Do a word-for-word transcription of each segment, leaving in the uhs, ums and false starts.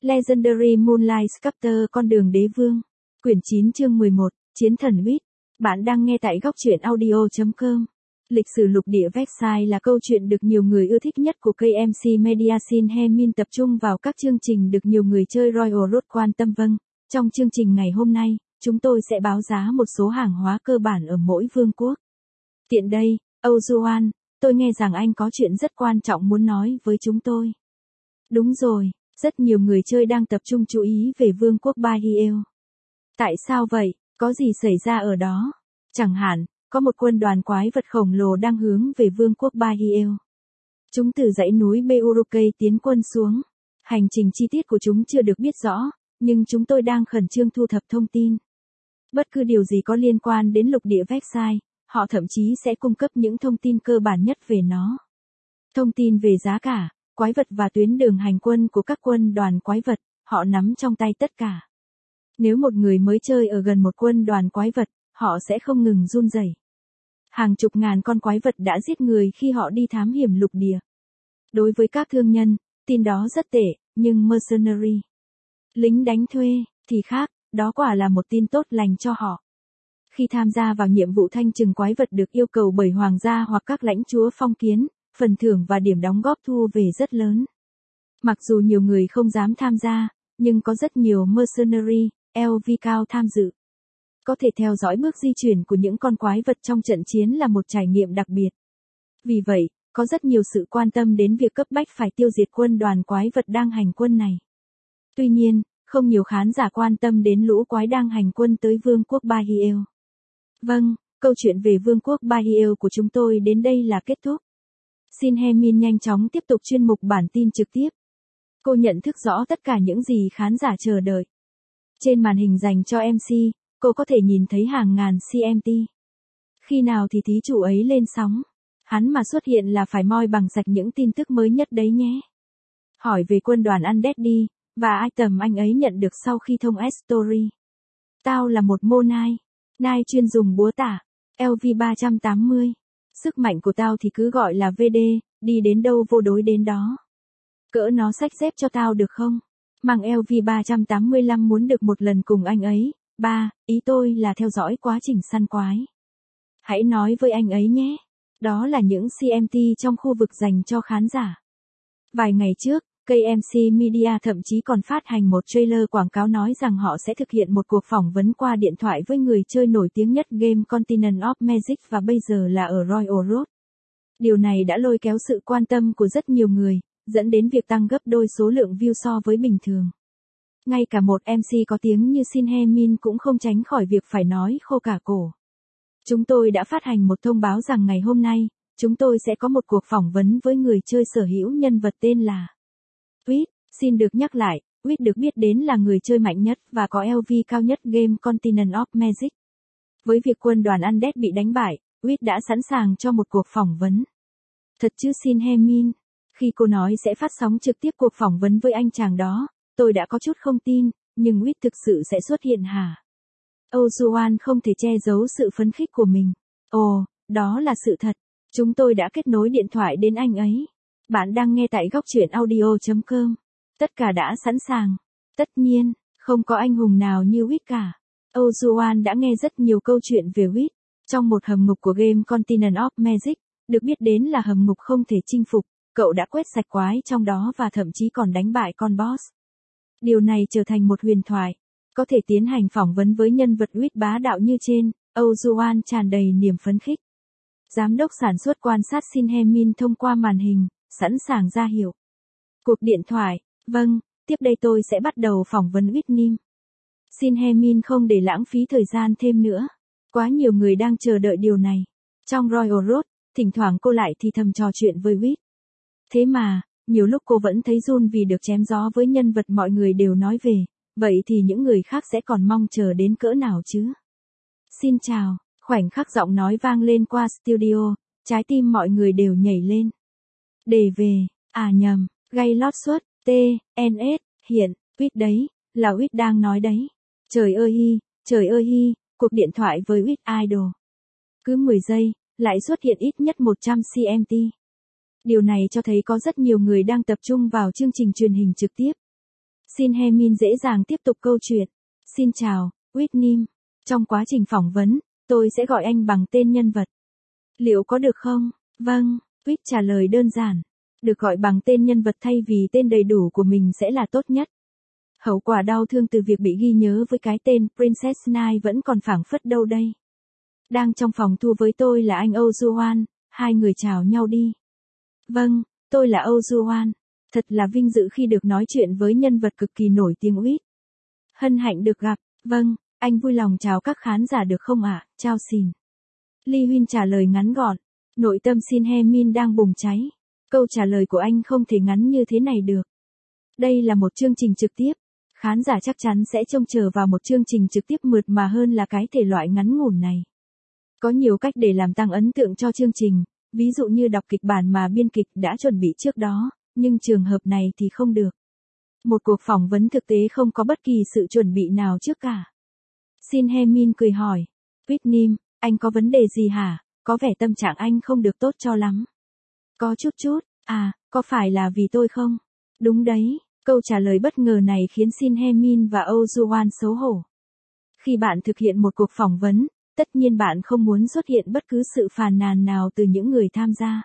Legendary Moonlight Sculptor Con đường đế vương. Quyển chín chương mười một, Chiến thần huyết. Bạn đang nghe tại góc truyện audio chấm com. Lịch sử lục địa Versailles là câu chuyện được nhiều người ưa thích nhất của ca em xê Media. Sin He Min tập trung vào các chương trình được nhiều người chơi Royal Road quan tâm. Vâng, trong chương trình ngày hôm nay, chúng tôi sẽ báo giá một số hàng hóa cơ bản ở mỗi vương quốc. Tiện đây, Âu Juan, tôi nghe rằng anh có chuyện rất quan trọng muốn nói với chúng tôi. Đúng rồi, rất nhiều người chơi đang tập trung chú ý về vương quốc Bahiel. Tại sao vậy? Có gì xảy ra ở đó? Chẳng hạn, có một quân đoàn quái vật khổng lồ đang hướng về vương quốc Bahiel. Chúng từ dãy núi Beurukei tiến quân xuống. Hành trình chi tiết của chúng chưa được biết rõ, nhưng chúng tôi đang khẩn trương thu thập thông tin. Bất cứ điều gì có liên quan đến lục địa Versailles, họ thậm chí sẽ cung cấp những thông tin cơ bản nhất về nó. Thông tin về giá cả, quái vật và tuyến đường hành quân của các quân đoàn quái vật, họ nắm trong tay tất cả. Nếu một người mới chơi ở gần một quân đoàn quái vật, họ sẽ không ngừng run rẩy. Hàng chục ngàn con quái vật đã giết người khi họ đi thám hiểm lục địa. Đối với các thương nhân, tin đó rất tệ, nhưng mercenary, lính đánh thuê, thì khác, đó quả là một tin tốt lành cho họ. Khi tham gia vào nhiệm vụ thanh trừng quái vật được yêu cầu bởi hoàng gia hoặc các lãnh chúa phong kiến, phần thưởng và điểm đóng góp thu về rất lớn. Mặc dù nhiều người không dám tham gia, nhưng có rất nhiều mercenary, lờ vê cao tham dự. Có thể theo dõi bước di chuyển của những con quái vật trong trận chiến là một trải nghiệm đặc biệt. Vì vậy, có rất nhiều sự quan tâm đến việc cấp bách phải tiêu diệt quân đoàn quái vật đang hành quân này. Tuy nhiên, không nhiều khán giả quan tâm đến lũ quái đang hành quân tới vương quốc Bahiel. Vâng, câu chuyện về vương quốc Bahiel của chúng tôi đến đây là kết thúc. Sin He Min nhanh chóng tiếp tục chuyên mục bản tin trực tiếp. Cô nhận thức rõ tất cả những gì khán giả chờ đợi. Trên màn hình dành cho em xê, cô có thể nhìn thấy hàng ngàn xê em tê. Khi nào thì thí chủ ấy lên sóng? Hắn mà xuất hiện là phải moi bằng sạch những tin tức mới nhất đấy nhé. Hỏi về quân đoàn Undead đi, và item anh ấy nhận được sau khi thông S-Story. Tao là một mô nai. Nai chuyên dùng búa tả. lờ vê ba trăm tám mươi. Sức mạnh của tao thì cứ gọi là vê đê, đi đến đâu vô đối đến đó. Cỡ nó xách dép cho tao được không? Mang lờ vê ba trăm tám mươi lăm muốn được một lần cùng anh ấy. Ba, ý tôi là theo dõi quá trình săn quái. Hãy nói với anh ấy nhé. Đó là những xê em tê trong khu vực dành cho khán giả. Vài ngày trước, ca em xê Media thậm chí còn phát hành một trailer quảng cáo nói rằng họ sẽ thực hiện một cuộc phỏng vấn qua điện thoại với người chơi nổi tiếng nhất game Continent of Magic và bây giờ là ở Royal Road. Điều này đã lôi kéo sự quan tâm của rất nhiều người, dẫn đến việc tăng gấp đôi số lượng view so với bình thường. Ngay cả một em xê có tiếng như Sin He Min cũng không tránh khỏi việc phải nói khô cả cổ. Chúng tôi đã phát hành một thông báo rằng ngày hôm nay, chúng tôi sẽ có một cuộc phỏng vấn với người chơi sở hữu nhân vật tên là Huyết. Xin được nhắc lại, Huyết được biết đến là người chơi mạnh nhất và có lờ vê cao nhất game Continent of Magic. Với việc quân đoàn Undead bị đánh bại, Huyết đã sẵn sàng cho một cuộc phỏng vấn. Thật chứ Sin He Min? Khi cô nói sẽ phát sóng trực tiếp cuộc phỏng vấn với anh chàng đó, tôi đã có chút không tin, nhưng Huyết thực sự sẽ xuất hiện hả? Âu Juan không thể che giấu sự phấn khích của mình. Ồ, đó là sự thật. Chúng tôi đã kết nối điện thoại đến anh ấy. Bạn đang nghe tại góc truyện audio chấm com. Tất cả đã sẵn sàng. Tất nhiên, không có anh hùng nào như Huyết cả. Âu Juan đã nghe rất nhiều câu chuyện về Huyết. Trong một hầm ngục của game Continent of Magic, được biết đến là hầm ngục không thể chinh phục, cậu đã quét sạch quái trong đó và thậm chí còn đánh bại con boss. Điều này trở thành một huyền thoại. Có thể tiến hành phỏng vấn với nhân vật Huyết bá đạo như trên, Âu Juan tràn đầy niềm phấn khích. Giám đốc sản xuất quan sát Sin He Min thông qua màn hình, sẵn sàng ra hiệu. Cuộc điện thoại, vâng, tiếp đây tôi sẽ bắt đầu phỏng vấn Huyết Nim. Sin He Min không để lãng phí thời gian thêm nữa. Quá nhiều người đang chờ đợi điều này. Trong Royal Road, thỉnh thoảng cô lại thì thầm trò chuyện với Huyết. Thế mà, nhiều lúc cô vẫn thấy run vì được chém gió với nhân vật mọi người đều nói về. Vậy thì những người khác sẽ còn mong chờ đến cỡ nào chứ? Xin chào, khoảnh khắc giọng nói vang lên qua studio, trái tim mọi người đều nhảy lên. Để về, à nhầm, gây lót suất, T, N S, hiện, Huyết đấy, là Huyết đang nói đấy. Trời ơi hi, trời ơi hi, cuộc điện thoại với Huyết Idol. Cứ mười giây, lại xuất hiện ít nhất một trăm xê em tê. Điều này cho thấy có rất nhiều người đang tập trung vào chương trình truyền hình trực tiếp. Shin Hye-min dễ dàng tiếp tục câu chuyện. Xin chào, Whitney. Trong quá trình phỏng vấn, tôi sẽ gọi anh bằng tên nhân vật. Liệu có được không? Vâng, Whit trả lời đơn giản. Được gọi bằng tên nhân vật thay vì tên đầy đủ của mình sẽ là tốt nhất. Hậu quả đau thương từ việc bị ghi nhớ với cái tên Princess Nine vẫn còn phảng phất đâu đây. Đang trong phòng thu với tôi là anh Oh Joo-hwan, hai người chào nhau đi. Vâng, tôi là Oh Joo-hwan. Thật là vinh dự khi được nói chuyện với nhân vật cực kỳ nổi tiếng Whit. Hân hạnh được gặp, vâng, anh vui lòng chào các khán giả được không ạ, à? Chào xin. Lee Huyên trả lời ngắn gọn, nội tâm Shin Hye-min đang bùng cháy. Câu trả lời của anh không thể ngắn như thế này được. Đây là một chương trình trực tiếp. Khán giả chắc chắn sẽ trông chờ vào một chương trình trực tiếp mượt mà hơn là cái thể loại ngắn ngủn này. Có nhiều cách để làm tăng ấn tượng cho chương trình, ví dụ như đọc kịch bản mà biên kịch đã chuẩn bị trước đó, nhưng trường hợp này thì không được. Một cuộc phỏng vấn thực tế không có bất kỳ sự chuẩn bị nào trước cả. Shin Hye-min cười hỏi, Whitney, anh có vấn đề gì hả? Có vẻ tâm trạng anh không được tốt cho lắm. Có chút chút, à, có phải là vì tôi không? Đúng đấy, câu trả lời bất ngờ này khiến Shin Hye-min và Oh Joo-hwan xấu hổ. Khi bạn thực hiện một cuộc phỏng vấn, tất nhiên bạn không muốn xuất hiện bất cứ sự phàn nàn nào từ những người tham gia.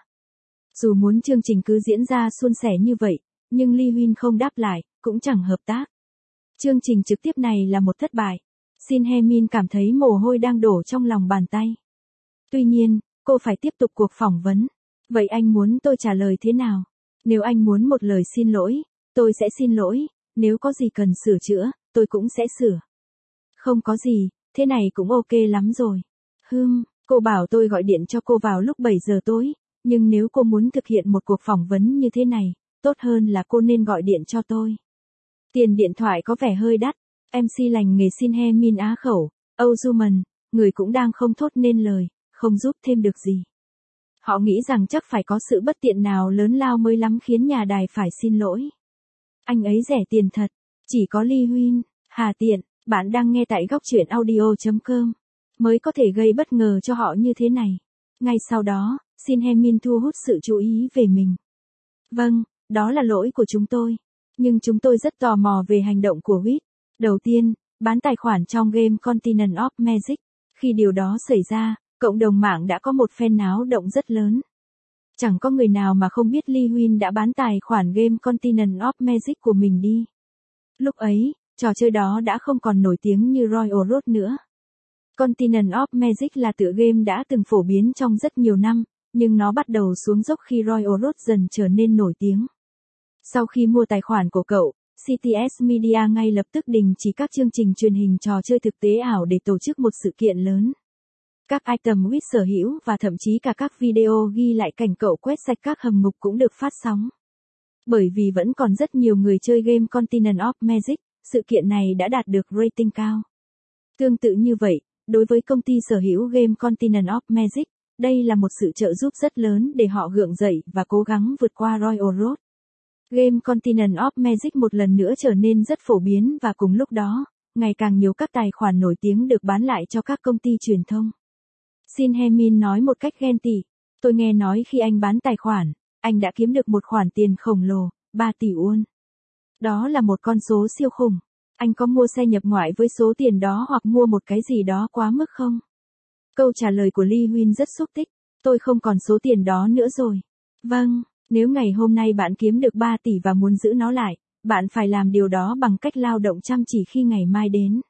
Dù muốn chương trình cứ diễn ra suôn sẻ như vậy, nhưng Lee Huyên không đáp lại, cũng chẳng hợp tác. Chương trình trực tiếp này là một thất bại. Shin Hye-min cảm thấy mồ hôi đang đổ trong lòng bàn tay. Tuy nhiên, cô phải tiếp tục cuộc phỏng vấn. Vậy anh muốn tôi trả lời thế nào? Nếu anh muốn một lời xin lỗi, tôi sẽ xin lỗi, nếu có gì cần sửa chữa, tôi cũng sẽ sửa. Không có gì, thế này cũng ok lắm rồi. Hừm, cô bảo tôi gọi điện cho cô vào lúc bảy giờ tối, nhưng nếu cô muốn thực hiện một cuộc phỏng vấn như thế này, tốt hơn là cô nên gọi điện cho tôi. Tiền điện thoại có vẻ hơi đắt, em xê lành nghề Shin Hye-min á khẩu, Oh Joo-man, người cũng đang không thốt nên lời, không giúp thêm được gì. Họ nghĩ rằng chắc phải có sự bất tiện nào lớn lao mới lắm khiến nhà đài phải xin lỗi. Anh ấy rẻ tiền thật, chỉ có Lee Huyên, hà tiện, bạn đang nghe tại góc truyện audio chấm com, mới có thể gây bất ngờ cho họ như thế này. Ngay sau đó, Shin Hye-min thu hút sự chú ý về mình. Vâng, đó là lỗi của chúng tôi. Nhưng chúng tôi rất tò mò về hành động của Whit. Đầu tiên, bán tài khoản trong game Continent of Magic. Khi điều đó xảy ra, cộng đồng mạng đã có một phen náo động rất lớn. Chẳng có người nào mà không biết Lee Huyên đã bán tài khoản game Continent of Magic của mình đi. Lúc ấy, trò chơi đó đã không còn nổi tiếng như Royal Road nữa. Continent of Magic là tựa game đã từng phổ biến trong rất nhiều năm, nhưng nó bắt đầu xuống dốc khi Royal Road dần trở nên nổi tiếng. Sau khi mua tài khoản của cậu, xê tê ét Media ngay lập tức đình chỉ các chương trình truyền hình trò chơi thực tế ảo để tổ chức một sự kiện lớn. Các item Whit sở hữu và thậm chí cả các video ghi lại cảnh cậu quét sạch các hầm ngục cũng được phát sóng. Bởi vì vẫn còn rất nhiều người chơi game Continent of Magic, sự kiện này đã đạt được rating cao. Tương tự như vậy, đối với công ty sở hữu game Continent of Magic, đây là một sự trợ giúp rất lớn để họ gượng dậy và cố gắng vượt qua Royal Road. Game Continent of Magic một lần nữa trở nên rất phổ biến và cùng lúc đó, ngày càng nhiều các tài khoản nổi tiếng được bán lại cho các công ty truyền thông. Shin Hye-min nói một cách ghen tị, tôi nghe nói khi anh bán tài khoản, anh đã kiếm được một khoản tiền khổng lồ, ba tỷ won. Đó là một con số siêu khủng. Anh có mua xe nhập ngoại với số tiền đó hoặc mua một cái gì đó quá mức không? Câu trả lời của Lee Huyên rất xúc tích, tôi không còn số tiền đó nữa rồi. Vâng, nếu ngày hôm nay bạn kiếm được ba tỷ và muốn giữ nó lại, bạn phải làm điều đó bằng cách lao động chăm chỉ khi ngày mai đến.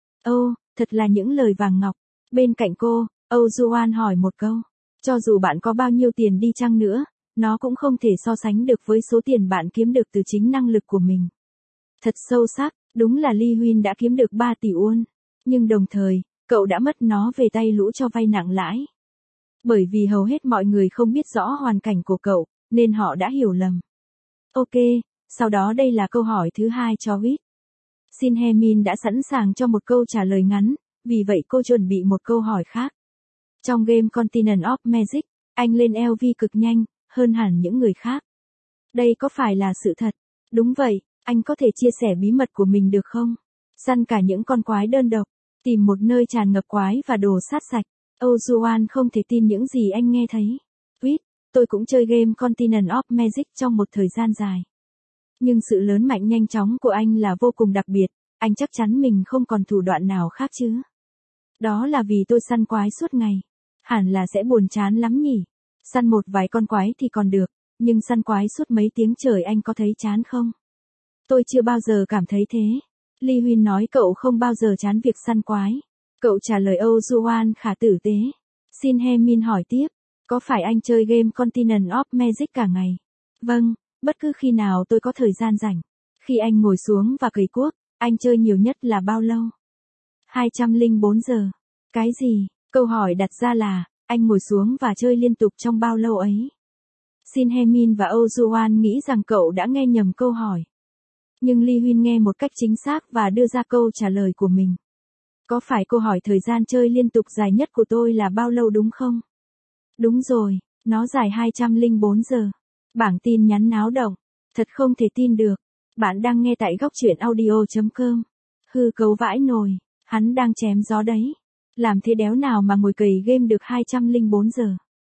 Ô, thật là những lời vàng ngọc. Bên cạnh cô, Oh Joo-hwan hỏi một câu. Cho dù bạn có bao nhiêu tiền đi chăng nữa, nó cũng không thể so sánh được với số tiền bạn kiếm được từ chính năng lực của mình. Thật sâu sắc, đúng là Lee Huyên đã kiếm được ba tỷ won. Nhưng đồng thời, cậu đã mất nó về tay lũ cho vay nặng lãi. Bởi vì hầu hết mọi người không biết rõ hoàn cảnh của cậu, nên họ đã hiểu lầm. Ok, sau đó đây là câu hỏi thứ hai cho Whit. Shin Hye-min đã sẵn sàng cho một câu trả lời ngắn, vì vậy cô chuẩn bị một câu hỏi khác. Trong game Continent of Magic, anh lên lv cực nhanh, hơn hẳn những người khác. Đây có phải là sự thật? Đúng vậy, anh có thể chia sẻ bí mật của mình được không? Săn cả những con quái đơn độc, tìm một nơi tràn ngập quái và đồ sát sạch. Oh Joo-hwan không thể tin những gì anh nghe thấy. Whit, tôi cũng chơi game Continent of Magic trong một thời gian dài. Nhưng sự lớn mạnh nhanh chóng của anh là vô cùng đặc biệt, anh chắc chắn mình không còn thủ đoạn nào khác chứ. Đó là vì tôi săn quái suốt ngày. Hẳn là sẽ buồn chán lắm nhỉ. Săn một vài con quái thì còn được, nhưng săn quái suốt mấy tiếng trời anh có thấy chán không? Tôi chưa bao giờ cảm thấy thế. Lee Huyên nói cậu không bao giờ chán việc săn quái. Cậu trả lời Âu Juan khá tử tế. Shin Hye Min hỏi tiếp, có phải anh chơi game Continent of Magic cả ngày? Vâng, bất cứ khi nào tôi có thời gian rảnh. Khi anh ngồi xuống và cày cuốc, anh chơi nhiều nhất là bao lâu? hai trăm lẻ bốn giờ. Cái gì? Câu hỏi đặt ra là, anh ngồi xuống và chơi liên tục trong bao lâu ấy? Shin Hye Min và Âu Juan nghĩ rằng cậu đã nghe nhầm câu hỏi. Nhưng Lee Huyên nghe một cách chính xác và đưa ra câu trả lời của mình. Có phải câu hỏi thời gian chơi liên tục dài nhất của tôi là bao lâu đúng không? Đúng rồi, nó dài hai trăm lẻ bốn giờ. Bảng tin nhắn náo động. Thật không thể tin được. Bạn đang nghe tại góc truyện audio.com. Hư cấu vãi nồi, hắn đang chém gió đấy. Làm thế đéo nào mà ngồi cày game được hai trăm lẻ bốn giờ.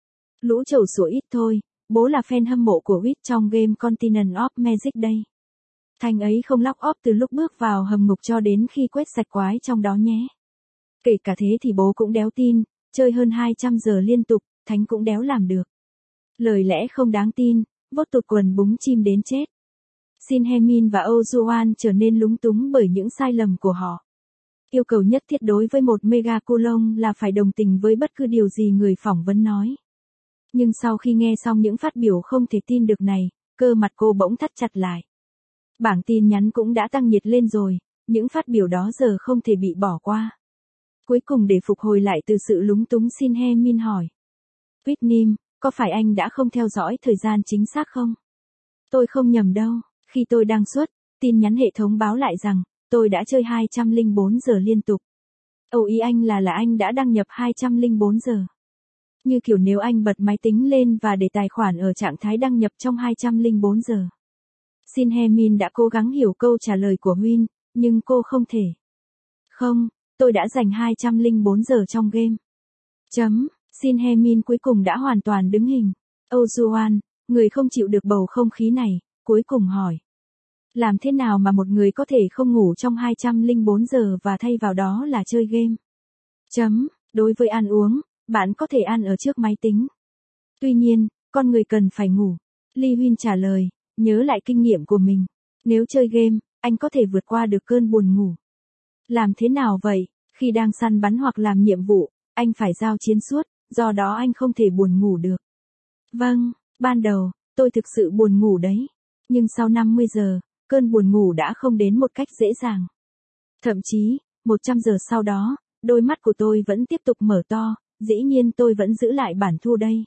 Lũ trầu sủa ít thôi, bố là fan hâm mộ của Wit trong game Continent of Magic đây. Thanh ấy không lóc óp từ lúc bước vào hầm ngục cho đến khi quét sạch quái trong đó nhé. Kể cả thế thì bố cũng đéo tin, chơi hơn hai trăm giờ liên tục, Thánh cũng đéo làm được. Lời lẽ không đáng tin, vốt tụt quần búng chim đến chết. Shin Hye Min và Oh Juan trở nên lúng túng bởi những sai lầm của họ. Yêu cầu nhất thiết đối với một mega coulomb là phải đồng tình với bất cứ điều gì người phỏng vấn nói. Nhưng sau khi nghe xong những phát biểu không thể tin được này, cơ mặt cô bỗng thắt chặt lại. Bảng tin nhắn cũng đã tăng nhiệt lên rồi, những phát biểu đó giờ không thể bị bỏ qua. Cuối cùng để phục hồi lại từ sự lúng túng, Shin Hye Min hỏi. Whitney, có phải anh đã không theo dõi thời gian chính xác không? Tôi không nhầm đâu, khi tôi đang xuất, tin nhắn hệ thống báo lại rằng, tôi đã chơi hai trăm lẻ bốn giờ liên tục. Âu ý anh là là anh đã đăng nhập hai trăm lẻ bốn giờ. Như kiểu nếu anh bật máy tính lên và để tài khoản ở trạng thái đăng nhập trong hai trăm lẻ bốn giờ. Shin Hye Min đã cố gắng hiểu câu trả lời của Huyên, nhưng cô không thể. Không, tôi đã dành hai trăm lẻ bốn giờ trong game. Chấm, Shin Hye Min cuối cùng đã hoàn toàn đứng hình. Oh Juan, người không chịu được bầu không khí này, cuối cùng hỏi. Làm thế nào mà một người có thể không ngủ trong hai trăm lẻ bốn giờ và thay vào đó là chơi game? Chấm, đối với ăn uống, bạn có thể ăn ở trước máy tính. Tuy nhiên, con người cần phải ngủ. Lee Huyên trả lời, nhớ lại kinh nghiệm của mình. Nếu chơi game, anh có thể vượt qua được cơn buồn ngủ. Làm thế nào vậy? Khi đang săn bắn hoặc làm nhiệm vụ, anh phải giao chiến suốt, do đó anh không thể buồn ngủ được. Vâng, ban đầu, tôi thực sự buồn ngủ đấy. Nhưng sau năm mươi giờ, cơn buồn ngủ đã không đến một cách dễ dàng. Thậm chí, một trăm giờ sau đó, đôi mắt của tôi vẫn tiếp tục mở to, dĩ nhiên tôi vẫn giữ lại bản thu đây.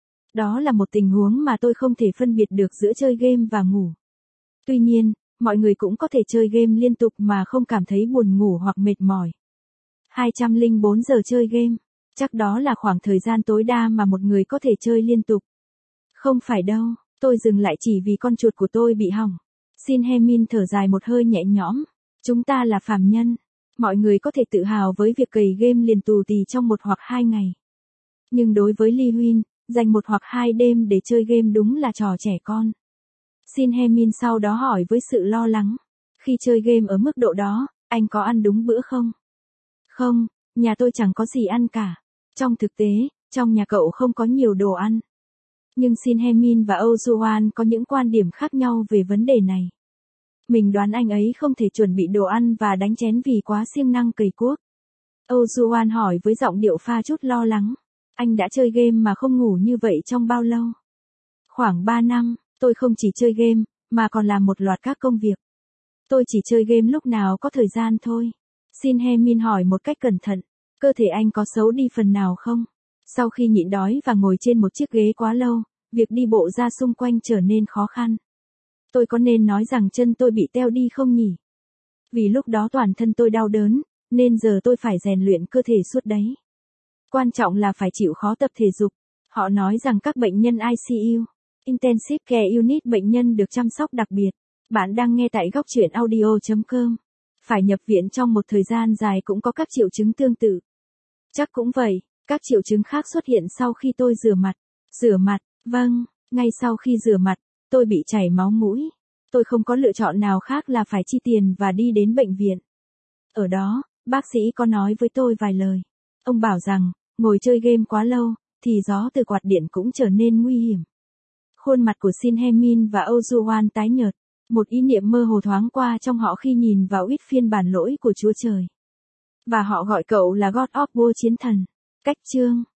Đó là một tình huống mà tôi không thể phân biệt được giữa chơi game và ngủ. Tuy nhiên, mọi người cũng có thể chơi game liên tục mà không cảm thấy buồn ngủ hoặc mệt mỏi. hai trăm lẻ bốn giờ chơi game, chắc đó là khoảng thời gian tối đa mà một người có thể chơi liên tục. Không phải đâu, tôi dừng lại chỉ vì con chuột của tôi bị hỏng. Shin Hye Min thở dài một hơi nhẹ nhõm. Chúng ta là phàm nhân. Mọi người có thể tự hào với việc cày game liền tù tì trong một hoặc hai ngày. Nhưng đối với Lee Huyên, dành một hoặc hai đêm để chơi game đúng là trò trẻ con. Shin Hye Min sau đó hỏi với sự lo lắng. Khi chơi game ở mức độ đó, anh có ăn đúng bữa không? Không, nhà tôi chẳng có gì ăn cả. Trong thực tế, trong nhà cậu không có nhiều đồ ăn. Nhưng Shin Hye Min và Oh Juan có những quan điểm khác nhau về vấn đề này. Mình đoán anh ấy không thể chuẩn bị đồ ăn và đánh chén vì quá siêng năng cày cuốc. Oh Juan hỏi với giọng điệu pha chút lo lắng. Anh đã chơi game mà không ngủ như vậy trong bao lâu? Khoảng ba năm, tôi không chỉ chơi game, mà còn làm một loạt các công việc. Tôi chỉ chơi game lúc nào có thời gian thôi. Shin Hye Min hỏi một cách cẩn thận. Cơ thể anh có xấu đi phần nào không? Sau khi nhịn đói và ngồi trên một chiếc ghế quá lâu, việc đi bộ ra xung quanh trở nên khó khăn. Tôi có nên nói rằng chân tôi bị teo đi không nhỉ? Vì lúc đó toàn thân tôi đau đớn, nên giờ tôi phải rèn luyện cơ thể suốt đấy. Quan trọng là phải chịu khó tập thể dục. Họ nói rằng các bệnh nhân I C U, Intensive Care Unit, bệnh nhân được chăm sóc đặc biệt. Bạn đang nghe tại góc truyện audio.com. Phải nhập viện trong một thời gian dài cũng có các triệu chứng tương tự. Chắc cũng vậy, các triệu chứng khác xuất hiện sau khi tôi rửa mặt. Rửa mặt, vâng, ngay sau khi rửa mặt, tôi bị chảy máu mũi. Tôi không có lựa chọn nào khác là phải chi tiền và đi đến bệnh viện. Ở đó, bác sĩ có nói với tôi vài lời. Ông bảo rằng, ngồi chơi game quá lâu, thì gió từ quạt điện cũng trở nên nguy hiểm. Khuôn mặt của Shin Hye-min và Oh Joo-hwan tái nhợt. Một ý niệm mơ hồ thoáng qua trong họ khi nhìn vào ít phiên bản lỗi của Chúa Trời. Và họ gọi cậu là God of War chiến thần. Cách chương